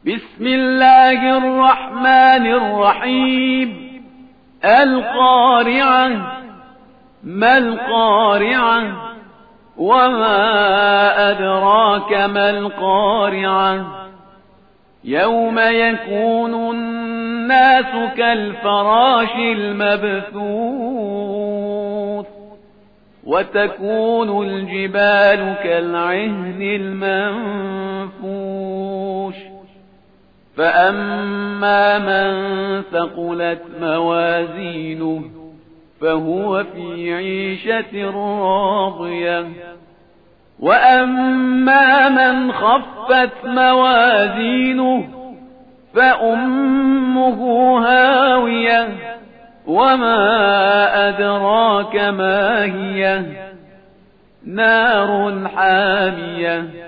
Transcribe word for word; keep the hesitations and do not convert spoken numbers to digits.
بسم الله الرحمن الرحيم. القارعة. ما القارعة؟ وما أدراك ما القارعة؟ يوم يكون الناس كالفراش المبثوث وتكون الجبال كالعهن المنفوش فأما من ثقلت موازينه فهو في عيشة راضية وأما من خفت موازينه فأمه هاوية وما أدراك ما هي نار حامية